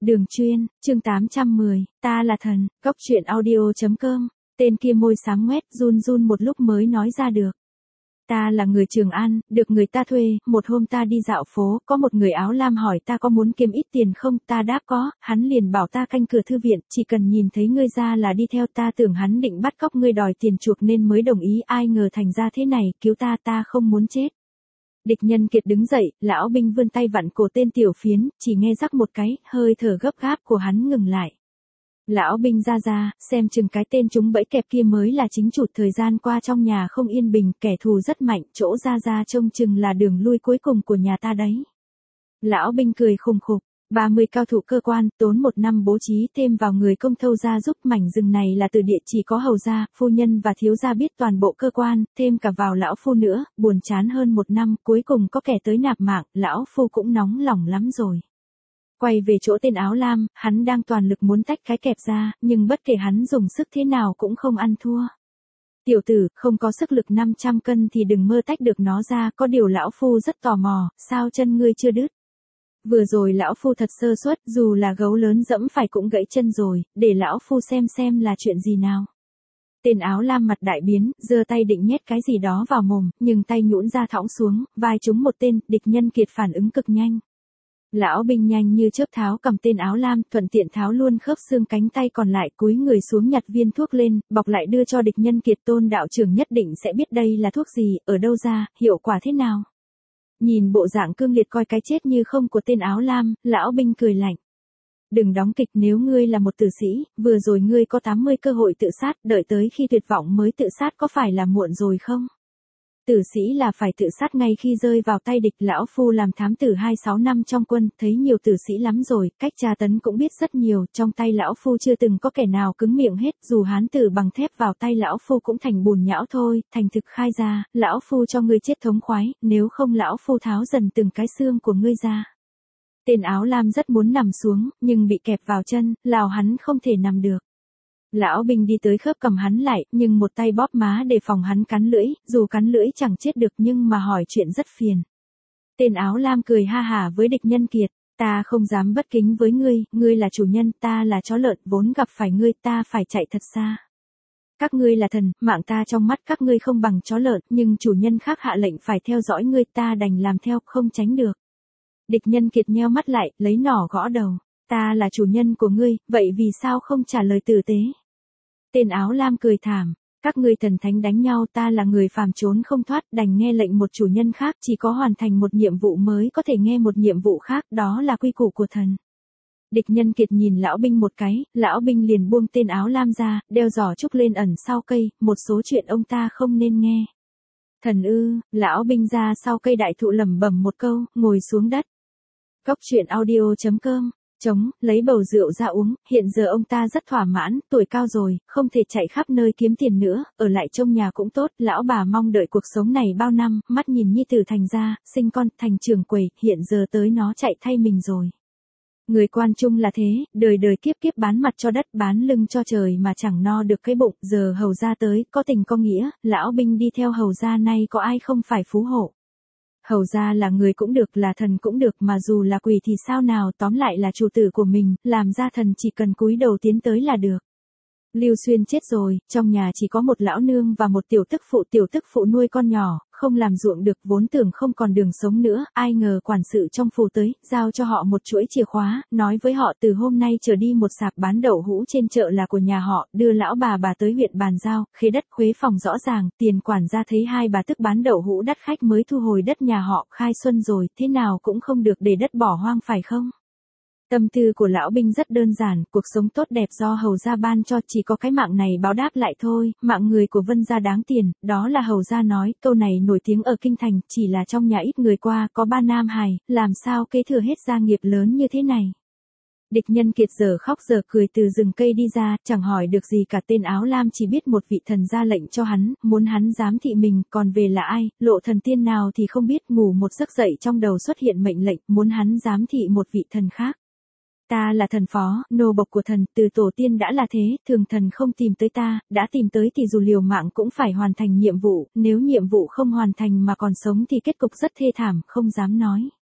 Đường Chuyên, chương 810, ta là thần, góc truyện audio.com, tên kia môi xám ngoét, run run một lúc mới nói ra được. Ta là người Trường An, được người ta thuê, một hôm ta đi dạo phố, có một người áo lam hỏi ta có muốn kiếm ít tiền không, ta đáp có, hắn liền bảo ta canh cửa thư viện, chỉ cần nhìn thấy ngươi ra là đi theo, ta tưởng hắn định bắt cóc ngươi đòi tiền chuộc nên mới đồng ý, ai ngờ thành ra thế này, cứu ta, ta không muốn chết. Địch Nhân Kiệt đứng dậy, lão binh vươn tay vặn cổ tên tiểu phiến, chỉ nghe rắc một cái, hơi thở gấp gáp của hắn ngừng lại. Lão binh ra, xem chừng cái tên chúng bẫy kẹp kia mới là chính chủ, thời gian qua trong nhà không yên bình, kẻ thù rất mạnh, chỗ ra trông chừng là đường lui cuối cùng của nhà ta đấy. Lão binh cười khùng khục, 30 cao thủ cơ quan, tốn 1 năm bố trí thêm vào người công thâu gia giúp, mảnh rừng này là từ địa chỉ có hầu gia, phu nhân và thiếu gia biết toàn bộ cơ quan, thêm cả vào lão phu nữa, buồn chán hơn 1 năm, cuối cùng có kẻ tới nạp mạng, lão phu cũng nóng lòng lắm rồi. Quay về chỗ tên áo lam, hắn đang toàn lực muốn tách cái kẹp ra, nhưng bất kể hắn dùng sức thế nào cũng không ăn thua. Tiểu tử, không có sức lực 500 cân thì đừng mơ tách được nó ra, có điều lão phu rất tò mò, sao chân ngươi chưa đứt? Vừa rồi lão phu thật sơ suất, dù là gấu lớn dẫm phải cũng gãy chân rồi, để lão phu xem là chuyện gì nào. Tên áo lam mặt đại biến, giơ tay định nhét cái gì đó vào mồm, nhưng tay nhũn ra thõng xuống, vai trúng một tên, Địch Nhân Kiệt phản ứng cực nhanh. Lão binh nhanh như chớp tháo cầm tên áo lam, thuận tiện tháo luôn khớp xương cánh tay còn lại, cúi người xuống nhặt viên thuốc lên, bọc lại đưa cho Địch Nhân Kiệt. Tôn đạo trưởng nhất định sẽ biết đây là thuốc gì, ở đâu ra, hiệu quả thế nào. Nhìn bộ dạng cương liệt coi cái chết như không của tên áo lam, lão binh cười lạnh. Đừng đóng kịch, nếu ngươi là một tử sĩ, vừa rồi ngươi có 80 cơ hội tự sát, đợi tới khi tuyệt vọng mới tự sát có phải là muộn rồi không? Tử sĩ là phải tự sát ngay khi rơi vào tay địch, lão phu làm thám tử 26 năm trong quân, thấy nhiều tử sĩ lắm rồi, cách tra tấn cũng biết rất nhiều, trong tay lão phu chưa từng có kẻ nào cứng miệng hết, dù hán tử bằng thép vào tay lão phu cũng thành bùn nhão thôi, thành thực khai ra, lão phu cho ngươi chết thống khoái, nếu không lão phu tháo dần từng cái xương của ngươi ra. Tên áo lam rất muốn nằm xuống, nhưng bị kẹp vào chân, lào hắn không thể nằm được. Lão binh đi tới khớp cầm hắn lại, nhưng một tay bóp má để phòng hắn cắn lưỡi, dù cắn lưỡi chẳng chết được nhưng mà hỏi chuyện rất phiền. Tên áo lam cười ha hả với Địch Nhân Kiệt, ta không dám bất kính với ngươi, ngươi là chủ nhân, ta là chó lợn, vốn gặp phải ngươi ta phải chạy thật xa. Các ngươi là thần, mạng ta trong mắt các ngươi không bằng chó lợn, nhưng chủ nhân khác hạ lệnh phải theo dõi ngươi, ta đành làm theo, không tránh được. Địch Nhân Kiệt nheo mắt lại, lấy nỏ gõ đầu, ta là chủ nhân của ngươi, vậy vì sao không trả lời tử tế? Tên áo lam cười thảm, các ngươi thần thánh đánh nhau, ta là người phàm trốn không thoát, đành nghe lệnh một chủ nhân khác, chỉ có hoàn thành một nhiệm vụ mới có thể nghe một nhiệm vụ khác, đó là quy củ của thần. Địch Nhân Kiệt nhìn lão binh một cái, lão binh liền buông tên áo lam ra, đeo giỏ trúc lên ẩn sau cây, một số chuyện ông ta không nên nghe. Thần ư, lão binh ra sau cây đại thụ lẩm bẩm một câu, ngồi xuống đất. Góc truyện audio.com lấy bầu rượu ra uống, hiện giờ ông ta rất thỏa mãn, tuổi cao rồi, không thể chạy khắp nơi kiếm tiền nữa, ở lại trong nhà cũng tốt, lão bà mong đợi cuộc sống này bao năm, mắt nhìn nhi tử thành ra, sinh con, thành trưởng quầy, hiện giờ tới nó chạy thay mình rồi. Người quan trung là thế, đời đời kiếp kiếp bán mặt cho đất, bán lưng cho trời mà chẳng no được cái bụng, giờ hầu gia tới, có tình có nghĩa, lão binh đi theo hầu gia nay có ai không phải phú hộ. Hầu ra là người cũng được, là thần cũng được, mà dù là quỷ thì sao nào, tóm lại là chủ tử của mình, làm ra thần chỉ cần cúi đầu tiến tới là được. Lưu Xuyên chết rồi, trong nhà chỉ có một lão nương và một tiểu tức phụ nuôi con nhỏ, không làm ruộng được, vốn tưởng không còn đường sống nữa, ai ngờ quản sự trong phủ tới, giao cho họ một chuỗi chìa khóa, nói với họ từ hôm nay trở đi một sạp bán đậu hũ trên chợ là của nhà họ, đưa lão bà tới huyện bàn giao, khế đất khuế phòng rõ ràng, tiền quản gia thấy hai bà tức bán đậu hũ đắt khách mới thu hồi đất nhà họ, khai xuân rồi, thế nào cũng không được để đất bỏ hoang phải không? Tâm tư của lão binh rất đơn giản, cuộc sống tốt đẹp do hầu gia ban cho, chỉ có cái mạng này báo đáp lại thôi, mạng người của Vân gia đáng tiền, đó là hầu gia nói, câu này nổi tiếng ở kinh thành, chỉ là trong nhà ít người qua, có 3 nam hài, làm sao kế thừa hết gia nghiệp lớn như thế này. Địch Nhân Kiệt giờ khóc giờ cười từ rừng cây đi ra, chẳng hỏi được gì cả, tên áo lam chỉ biết một vị thần ra lệnh cho hắn, muốn hắn giám thị mình, còn về là ai, lộ thần tiên nào thì không biết, ngủ một giấc dậy trong đầu xuất hiện mệnh lệnh, muốn hắn giám thị một vị thần khác. Ta là thần phó, nô bộc của thần, từ tổ tiên đã là thế, thường thần không tìm tới ta, đã tìm tới thì dù liều mạng cũng phải hoàn thành nhiệm vụ, nếu nhiệm vụ không hoàn thành mà còn sống thì kết cục rất thê thảm, không dám nói.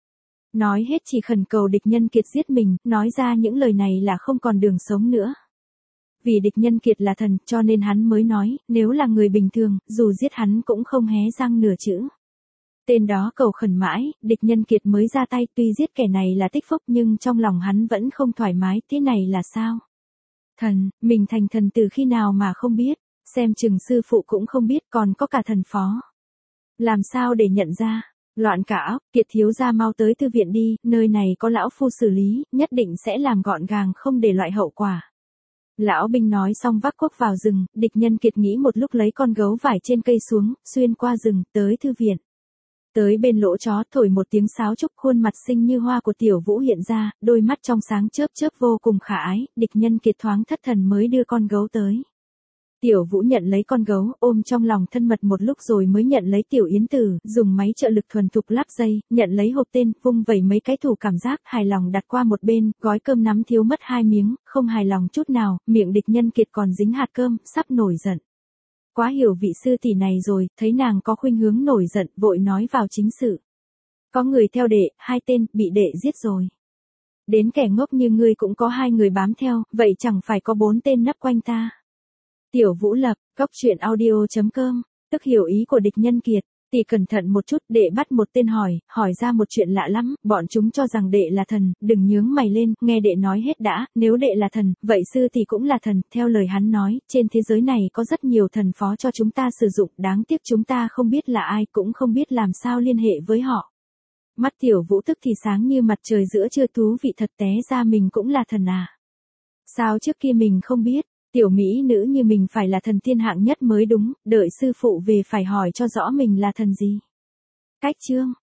Nói hết chỉ khẩn cầu địch nhân kiệt giết mình, nói ra những lời này là không còn đường sống nữa. Vì địch nhân kiệt là thần, cho nên hắn mới nói, nếu là người bình thường, dù giết hắn cũng không hé răng nửa chữ. Tên đó cầu khẩn mãi, địch nhân kiệt mới ra tay, tuy giết kẻ này là tích phúc nhưng trong lòng hắn vẫn không thoải mái, thế này là sao? Thần, mình thành thần từ khi nào mà không biết, xem chừng sư phụ cũng không biết, còn có cả thần phó. Làm sao để nhận ra? Loạn cả óc, Kiệt thiếu gia mau tới thư viện đi, nơi này có lão phu xử lý, nhất định sẽ làm gọn gàng không để loại hậu quả. Lão binh nói xong vác cuốc vào rừng, địch nhân Kiệt nghĩ một lúc lấy con gấu vải trên cây xuống, xuyên qua rừng, tới thư viện. Tới bên lỗ chó thổi một tiếng sáo trúc, khuôn mặt xinh như hoa của Tiểu Vũ hiện ra, đôi mắt trong sáng chớp chớp vô cùng khả ái, địch nhân Kiệt thoáng thất thần mới đưa con gấu tới. Tiểu Vũ nhận lấy con gấu, ôm trong lòng thân mật một lúc rồi mới nhận lấy Tiểu Yến Tử, dùng máy trợ lực thuần thục lắp dây, nhận lấy hộp tên, vung vẩy mấy cái thủ cảm giác, hài lòng đặt qua một bên, gói cơm nắm thiếu mất 2 miếng, không hài lòng chút nào, miệng địch nhân Kiệt còn dính hạt cơm, sắp nổi giận. Quá hiểu vị sư tỷ này rồi, thấy nàng có khuynh hướng nổi giận, vội nói vào chính sự. Có người theo đệ, 2 tên, bị đệ giết rồi. Đến kẻ ngốc như ngươi cũng có 2 người bám theo, vậy chẳng phải có 4 tên nấp quanh ta. Tiểu Vũ Lập, Cốc Truyện Audio.com, tức hiểu ý của địch nhân Kiệt, tỷ cẩn thận một chút, đệ bắt một tên hỏi ra một chuyện lạ lắm, bọn chúng cho rằng đệ là thần, đừng nhướng mày lên, nghe đệ nói hết đã, nếu đệ là thần, vậy sư tỷ cũng là thần, theo lời hắn nói, trên thế giới này có rất nhiều thần phó cho chúng ta sử dụng, đáng tiếc chúng ta không biết là ai, cũng không biết làm sao liên hệ với họ. Mắt Tiểu Vũ tức thì sáng như mặt trời giữa trưa, thú vị thật, té ra mình cũng là thần à. Sao trước kia mình không biết? Tiểu mỹ nữ như mình phải là thần thiên hạng nhất mới đúng, đợi sư phụ về phải hỏi cho rõ mình là thần gì. Cách chương